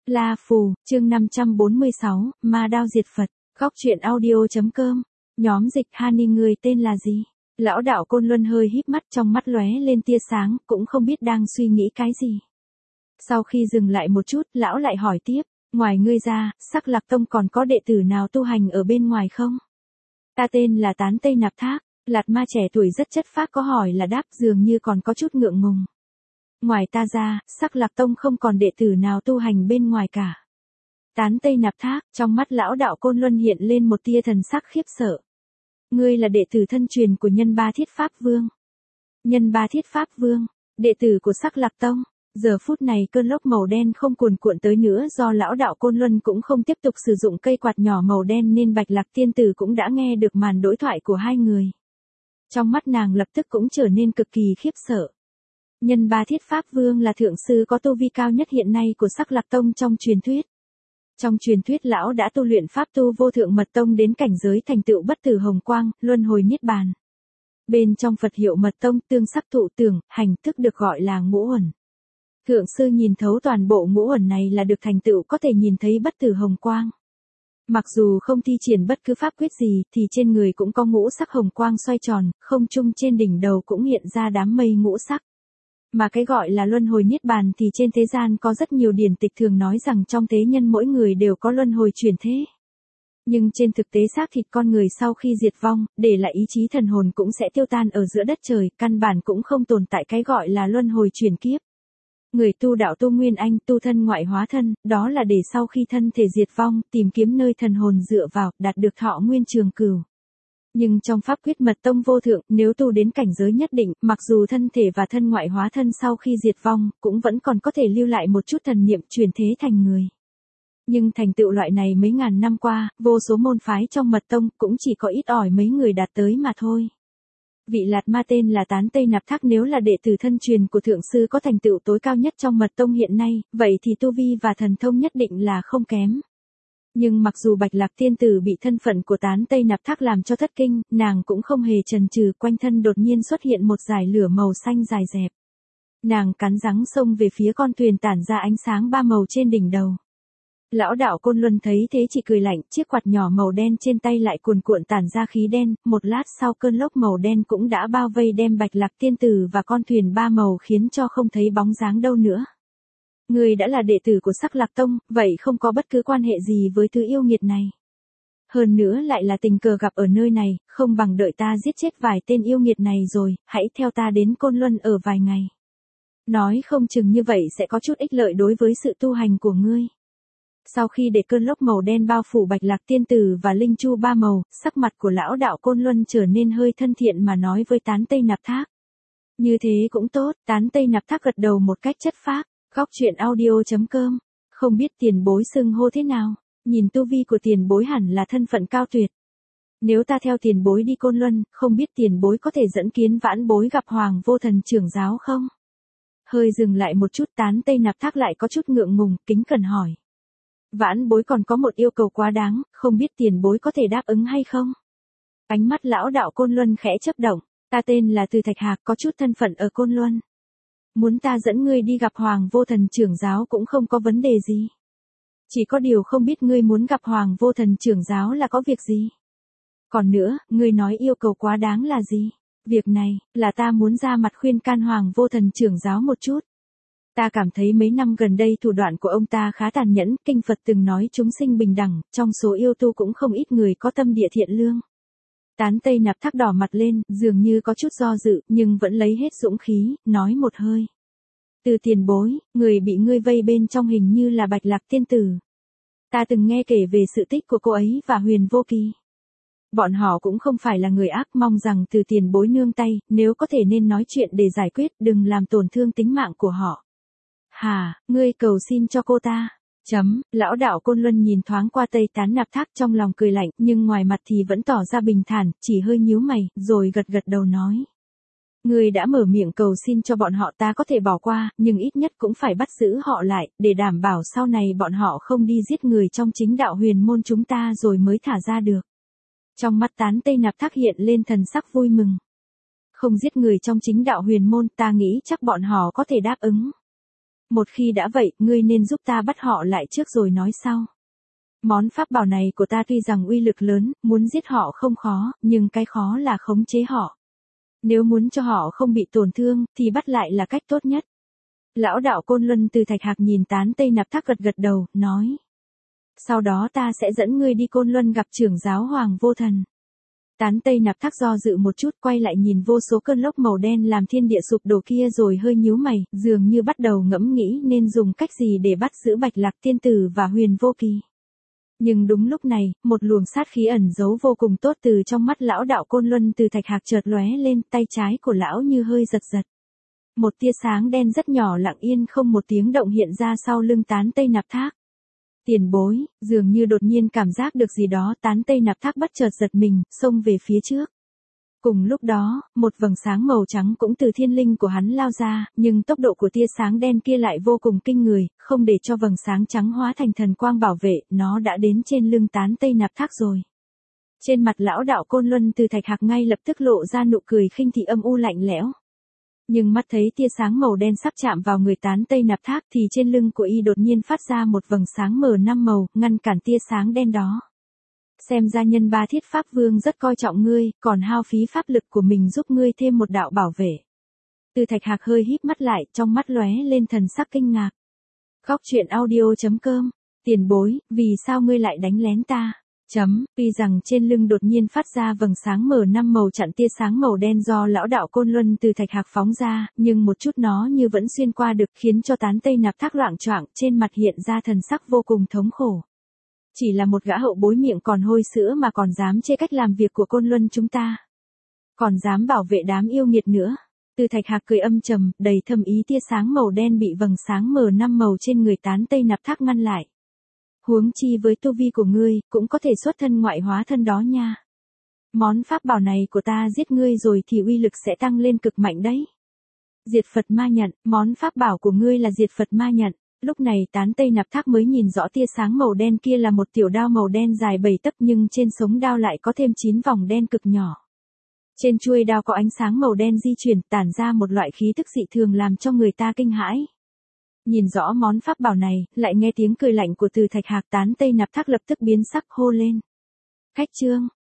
La Phù, chương 546, Ma Đao Diệt Phật, Góc Truyện Audio.com, nhóm dịch Hani người tên là gì? Lão đạo Côn Luân hơi híp mắt, trong mắt lóe lên tia sáng, cũng không biết đang suy nghĩ cái gì. Sau khi dừng lại một chút, lão lại hỏi tiếp, ngoài ngươi ra, Sắc Lạc Tông còn có đệ tử nào tu hành ở bên ngoài không? Ta tên là Tán Tây Nạp Thác. Lạt Ma trẻ tuổi rất chất phác có hỏi là đáp, dường như còn có chút ngượng ngùng. Ngoài ta ra, Sắc Lạc Tông không còn đệ tử nào tu hành bên ngoài cả. Tán Tây Nạp Thác, trong mắt lão đạo Côn Luân hiện lên một tia thần sắc khiếp sợ. Ngươi là đệ tử thân truyền của Nhân Ba Thiết Pháp Vương. Nhân Ba Thiết Pháp Vương, đệ tử của Sắc Lạc Tông. Giờ phút này cơn lốc màu đen không cuồn cuộn tới nữa, do lão đạo Côn Luân cũng không tiếp tục sử dụng cây quạt nhỏ màu đen nên Bạch Lạc tiên tử cũng đã nghe được màn đối thoại của hai người. Trong mắt nàng lập tức cũng trở nên cực kỳ khiếp sợ. Nhân Ba Thiết Pháp Vương là thượng sư có tu vi cao nhất hiện nay của Sắc Lạc Tông trong truyền thuyết. Trong truyền thuyết lão đã tu luyện pháp tu vô thượng mật tông đến cảnh giới thành tựu bất tử hồng quang, luân hồi niết bàn. Bên trong Phật hiệu mật tông tương sắc thụ tưởng, hành thức được gọi là ngũ uẩn. Thượng sư nhìn thấu toàn bộ ngũ uẩn này là được thành tựu có thể nhìn thấy bất tử hồng quang. Mặc dù không thi triển bất cứ pháp quyết gì thì trên người cũng có ngũ sắc hồng quang xoay tròn, không trung trên đỉnh đầu cũng hiện ra đám mây ngũ sắc. Mà cái gọi là luân hồi niết bàn thì trên thế gian có rất nhiều điển tịch thường nói rằng trong thế nhân mỗi người đều có luân hồi chuyển thế. Nhưng trên thực tế xác thịt con người sau khi diệt vong, để lại ý chí thần hồn cũng sẽ tiêu tan ở giữa đất trời, căn bản cũng không tồn tại cái gọi là luân hồi chuyển kiếp. Người tu đạo tu nguyên anh, tu thân ngoại hóa thân, đó là để sau khi thân thể diệt vong, tìm kiếm nơi thần hồn dựa vào, đạt được thọ nguyên trường cửu. Nhưng trong pháp quyết mật tông vô thượng, nếu tu đến cảnh giới nhất định, mặc dù thân thể và thân ngoại hóa thân sau khi diệt vong, cũng vẫn còn có thể lưu lại một chút thần niệm chuyển thế thành người. Nhưng thành tựu loại này mấy ngàn năm qua, vô số môn phái trong mật tông cũng chỉ có ít ỏi mấy người đạt tới mà thôi. Vị Lạt Ma tên là Tán Tây Nạp Thác nếu là đệ tử thân truyền của thượng sư có thành tựu tối cao nhất trong mật tông hiện nay, vậy thì tu vi và thần thông nhất định là không kém. Nhưng mặc dù Bạch Lạc tiên tử bị thân phận của Tán Tây Nạp Thác làm cho thất kinh, nàng cũng không hề chần chừ, quanh thân đột nhiên xuất hiện một dải lửa màu xanh dài dẹp. Nàng cắn răng xông về phía con thuyền tản ra ánh sáng ba màu trên đỉnh đầu. Lão đạo Côn Luân thấy thế chỉ cười lạnh, chiếc quạt nhỏ màu đen trên tay lại cuồn cuộn tản ra khí đen, một lát sau cơn lốc màu đen cũng đã bao vây đem Bạch Lạc tiên tử và con thuyền ba màu khiến cho không thấy bóng dáng đâu nữa. Người đã là đệ tử của Sắc Lạc Tông, vậy không có bất cứ quan hệ gì với thứ yêu nghiệt này. Hơn nữa lại là tình cờ gặp ở nơi này, không bằng đợi ta giết chết vài tên yêu nghiệt này rồi, hãy theo ta đến Côn Luân ở vài ngày. Nói không chừng như vậy sẽ có chút ích lợi đối với sự tu hành của ngươi. Sau khi để cơn lốc màu đen bao phủ Bạch Lạc tiên tử và Linh Chu ba màu, sắc mặt của lão đạo Côn Luân trở nên hơi thân thiện mà nói với Tán Tây Nạp Thác. Như thế cũng tốt, Tán Tây Nạp Thác gật đầu một cách chất phác. Góc Truyện Audio.com, không biết tiền bối xưng hô thế nào, nhìn tu vi của tiền bối hẳn là thân phận cao tuyệt. Nếu ta theo tiền bối đi Côn Luân, không biết tiền bối có thể dẫn kiến vãn bối gặp Hoàng Vô Thần trưởng giáo không? Hơi dừng lại một chút, Tán Tây Nạp Thác lại có chút ngượng ngùng, kính cẩn hỏi. Vãn bối còn có một yêu cầu quá đáng, không biết tiền bối có thể đáp ứng hay không? Ánh mắt lão đạo Côn Luân khẽ chớp động, ta tên là Từ Thạch Hạc, có chút thân phận ở Côn Luân. Muốn ta dẫn ngươi đi gặp Hoàng Vô Thần trưởng giáo cũng không có vấn đề gì. Chỉ có điều không biết ngươi muốn gặp Hoàng Vô Thần trưởng giáo là có việc gì. Còn nữa, ngươi nói yêu cầu quá đáng là gì? Việc này, là ta muốn ra mặt khuyên can Hoàng Vô Thần trưởng giáo một chút. Ta cảm thấy mấy năm gần đây thủ đoạn của ông ta khá tàn nhẫn, kinh Phật từng nói chúng sinh bình đẳng, trong số yêu tu cũng không ít người có tâm địa thiện lương. Tán Tây Nạp Thác đỏ mặt lên, dường như có chút do dự, nhưng vẫn lấy hết dũng khí, nói một hơi. Từ tiền bối, người bị ngươi vây bên trong hình như là Bạch Lạc tiên tử. Ta từng nghe kể về sự tích của cô ấy và Huyền Vô Kỳ. Bọn họ cũng không phải là người ác, mong rằng từ tiền bối nương tay, nếu có thể nên nói chuyện để giải quyết, đừng làm tổn thương tính mạng của họ. Hà, ngươi cầu xin cho cô ta. Lão đạo Côn Luân nhìn thoáng qua Tây Tán Nạp Thác trong lòng cười lạnh, nhưng ngoài mặt thì vẫn tỏ ra bình thản, chỉ hơi nhíu mày, rồi gật gật đầu nói. Ngươi đã mở miệng cầu xin cho bọn họ ta có thể bỏ qua, nhưng ít nhất cũng phải bắt giữ họ lại, để đảm bảo sau này bọn họ không đi giết người trong chính đạo huyền môn chúng ta rồi mới thả ra được. Trong mắt Tán Tây Nạp Thác hiện lên thần sắc vui mừng. Không giết người trong chính đạo huyền môn, ta nghĩ chắc bọn họ có thể đáp ứng. Một khi đã vậy, ngươi nên giúp ta bắt họ lại trước rồi nói sau. Món pháp bảo này của ta tuy rằng uy lực lớn, muốn giết họ không khó, nhưng cái khó là khống chế họ. Nếu muốn cho họ không bị tổn thương, thì bắt lại là cách tốt nhất. Lão đạo Côn Luân từ Thạch Hạc nhìn Tán Tây Nạp Thác gật gật đầu, nói. Sau đó ta sẽ dẫn ngươi đi Côn Luân gặp trưởng giáo Hoàng Vô Thần. Tán Tây Nạp Thác do dự một chút, quay lại nhìn vô số cơn lốc màu đen làm thiên địa sụp đổ kia rồi hơi nhíu mày, dường như bắt đầu ngẫm nghĩ nên dùng cách gì để bắt giữ Bạch Lạc Tiên Tử và Huyền Vô Kỳ. Nhưng đúng lúc này, một luồng sát khí ẩn giấu vô cùng tốt từ trong mắt lão đạo Côn Luân từ Thạch Hạc chợt lóe lên, tay trái của lão như hơi giật giật. Một tia sáng đen rất nhỏ lặng yên không một tiếng động hiện ra sau lưng Tán Tây Nạp Thác. Tiền bối, dường như đột nhiên cảm giác được gì đó, Tán Tây Nạp Thác bất chợt giật mình, xông về phía trước. Cùng lúc đó, một vầng sáng màu trắng cũng từ thiên linh của hắn lao ra, nhưng tốc độ của tia sáng đen kia lại vô cùng kinh người, không để cho vầng sáng trắng hóa thành thần quang bảo vệ, nó đã đến trên lưng Tán Tây Nạp Thác rồi. Trên mặt lão đạo Côn Luân từ Thạch Hạc ngay lập tức lộ ra nụ cười khinh thị âm u lạnh lẽo. Nhưng mắt thấy tia sáng màu đen sắp chạm vào người Tán Tây Nạp Thác thì trên lưng của y đột nhiên phát ra một vầng sáng M5 màu, ngăn cản tia sáng đen đó. Xem ra nhân Ba Thiết Pháp Vương rất coi trọng ngươi, còn hao phí pháp lực của mình giúp ngươi thêm một đạo bảo vệ. Từ Thạch Hạc hơi híp mắt lại, trong mắt lóe lên thần sắc kinh ngạc. Góc truyện audio.com, tiền bối, vì sao ngươi lại đánh lén ta? Tuy rằng trên lưng đột nhiên phát ra vầng sáng M5 màu chặn tia sáng màu đen do lão đạo Côn Luân từ Thạch Hạc phóng ra, nhưng một chút nó như vẫn xuyên qua được, khiến cho Tán Tây Nạp Thác loạng choạng, trên mặt hiện ra thần sắc vô cùng thống khổ. Chỉ là một gã hậu bối miệng còn hôi sữa mà còn dám chê cách làm việc của Côn Luân chúng ta. Còn dám bảo vệ đám yêu nghiệt nữa. Từ Thạch Hạc cười âm trầm, đầy thâm ý, tia sáng màu đen bị vầng sáng M5 màu trên người Tán Tây Nạp Thác ngăn lại. Huống chi với tu vi của ngươi, cũng có thể xuất thân ngoại hóa thân đó nha. Món pháp bảo này của ta giết ngươi rồi thì uy lực sẽ tăng lên cực mạnh đấy. Diệt Phật Ma Nhận, món pháp bảo của ngươi là Diệt Phật Ma Nhận. Lúc này Tán Tây Nạp Thác mới nhìn rõ tia sáng màu đen kia là một tiểu đao màu đen dài 7 tấc, nhưng trên sống đao lại có thêm 9 vòng đen cực nhỏ. Trên chuôi đao có ánh sáng màu đen di chuyển, tản ra một loại khí tức dị thường làm cho người ta kinh hãi. Nhìn rõ món pháp bảo này, lại nghe tiếng cười lạnh của Từ Thạch Hạc, Tán Tây Nạp Thác lập tức biến sắc hô lên. Khách trương,